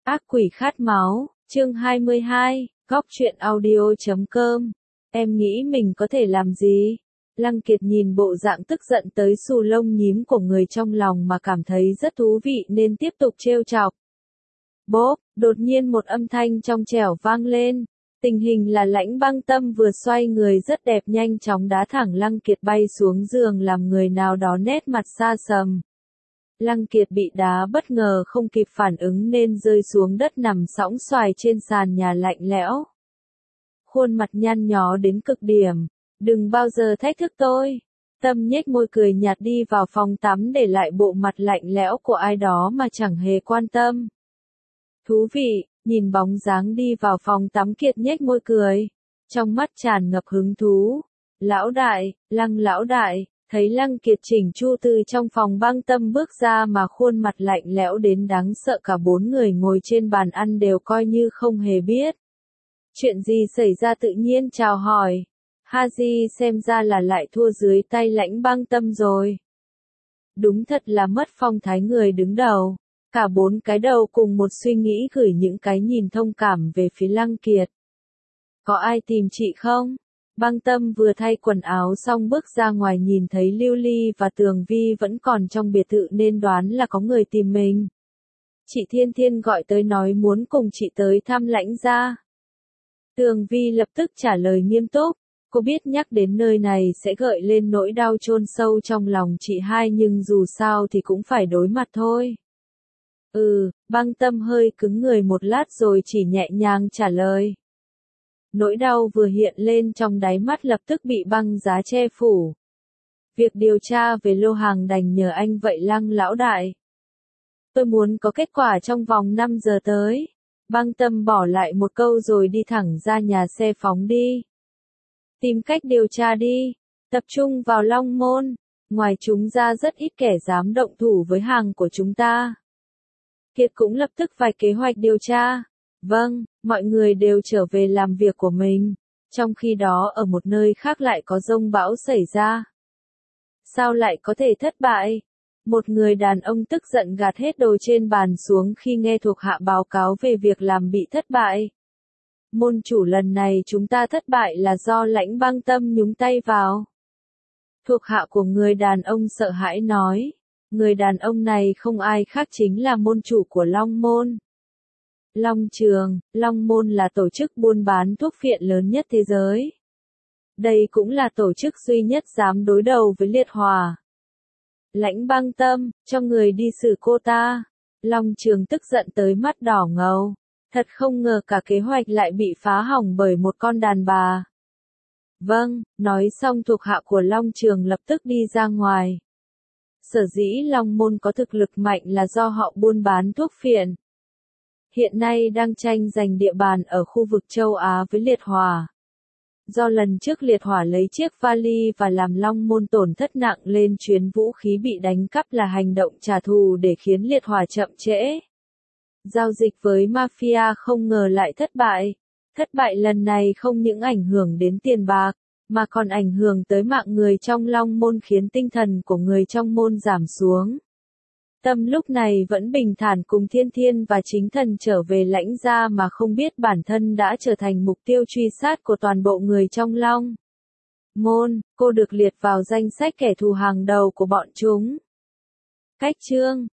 Ác quỷ khát máu, chương 22, góc truyện audio.com. Em nghĩ mình có thể làm gì? Lăng Kiệt nhìn bộ dạng tức giận tới xù lông nhím của người trong lòng mà cảm thấy rất thú vị nên tiếp tục trêu chọc. Bốp, đột nhiên một âm thanh trong trẻo vang lên. Tình hình là Lãnh Băng Tâm vừa xoay người rất đẹp nhanh chóng đá thẳng Lăng Kiệt bay xuống giường làm người nào đó nét mặt xa sầm. Lăng Kiệt bị đá bất ngờ không kịp phản ứng nên rơi xuống đất nằm sõng soài trên sàn nhà lạnh lẽo. Khuôn mặt nhăn nhó đến cực điểm. Đừng bao giờ thách thức tôi. Tâm nhếch môi cười nhạt đi vào phòng tắm để lại bộ mặt lạnh lẽo của ai đó mà chẳng hề quan tâm. Thú vị, nhìn bóng dáng đi vào phòng tắm Kiệt nhếch môi cười. Trong mắt tràn ngập hứng thú. Lão đại, Lăng lão đại. Thấy Lăng Kiệt chỉnh chu từ trong phòng Băng Tâm bước ra mà khuôn mặt lạnh lẽo đến đáng sợ, cả bốn người ngồi trên bàn ăn đều coi như không hề biết. Chuyện gì xảy ra tự nhiên chào hỏi. Haji xem ra là lại thua dưới tay Lãnh Băng Tâm rồi. Đúng thật là mất phong thái người đứng đầu. Cả bốn cái đầu cùng một suy nghĩ gửi những cái nhìn thông cảm về phía Lăng Kiệt. Có ai tìm chị không? Băng Tâm vừa thay quần áo xong bước ra ngoài nhìn thấy Lưu Ly và Tường Vi vẫn còn trong biệt thự nên đoán là có người tìm mình. Chị Thiên Thiên gọi tới nói muốn cùng chị tới thăm Lãnh gia. Tường Vi lập tức trả lời nghiêm túc. Cô biết nhắc đến nơi này sẽ gợi lên nỗi đau chôn sâu trong lòng chị hai nhưng dù sao thì cũng phải đối mặt thôi. Băng Tâm hơi cứng người một lát rồi chỉ nhẹ nhàng trả lời. Nỗi đau vừa hiện lên trong đáy mắt lập tức bị băng giá che phủ. Việc điều tra về lô hàng đành nhờ anh vậy Lăng lão đại. Tôi muốn có kết quả trong vòng 5 giờ tới. Băng Tâm bỏ lại một câu rồi đi thẳng ra nhà xe phóng đi. Tìm cách điều tra đi. Tập trung vào Long Môn. Ngoài chúng ra rất ít kẻ dám động thủ với hàng của chúng ta. Kiệt cũng lập tức vạch kế hoạch điều tra. Vâng, mọi người đều trở về làm việc của mình. Trong khi đó ở một nơi khác lại có dông bão xảy ra. Sao lại có thể thất bại? Một người đàn ông tức giận gạt hết đồ trên bàn xuống khi nghe thuộc hạ báo cáo về việc làm bị thất bại. Môn chủ, lần này chúng ta thất bại là do Lãnh Băng Tâm nhúng tay vào. Thuộc hạ của người đàn ông sợ hãi nói. Người đàn ông này không ai khác chính là môn chủ của Long Môn. Long Trường, Long Môn là tổ chức buôn bán thuốc phiện lớn nhất thế giới. Đây cũng là tổ chức duy nhất dám đối đầu với Liệt Hỏa. Lãnh Băng Tâm, cho người đi xử cô ta. Long Trường tức giận tới mắt đỏ ngầu. Thật không ngờ cả kế hoạch lại bị phá hỏng bởi một con đàn bà. Vâng, nói xong thuộc hạ của Long Trường lập tức đi ra ngoài. Sở dĩ Long Môn có thực lực mạnh là do họ buôn bán thuốc phiện. Hiện nay đang tranh giành địa bàn ở khu vực châu Á với Liệt Hỏa. Do lần trước Liệt Hỏa lấy chiếc vali và làm Long Môn tổn thất nặng lên chuyến vũ khí bị đánh cắp là hành động trả thù để khiến Liệt Hỏa chậm trễ. Giao dịch với mafia không ngờ lại thất bại. Thất bại lần này không những ảnh hưởng đến tiền bạc, mà còn ảnh hưởng tới mạng người trong Long Môn khiến tinh thần của người trong môn giảm xuống. Tâm lúc này vẫn bình thản cùng Thiên Thiên và Chính Thần trở về Lãnh gia mà không biết bản thân đã trở thành mục tiêu truy sát của toàn bộ người trong Long Môn. Cô được liệt vào danh sách kẻ thù hàng đầu của bọn chúng. Cách chương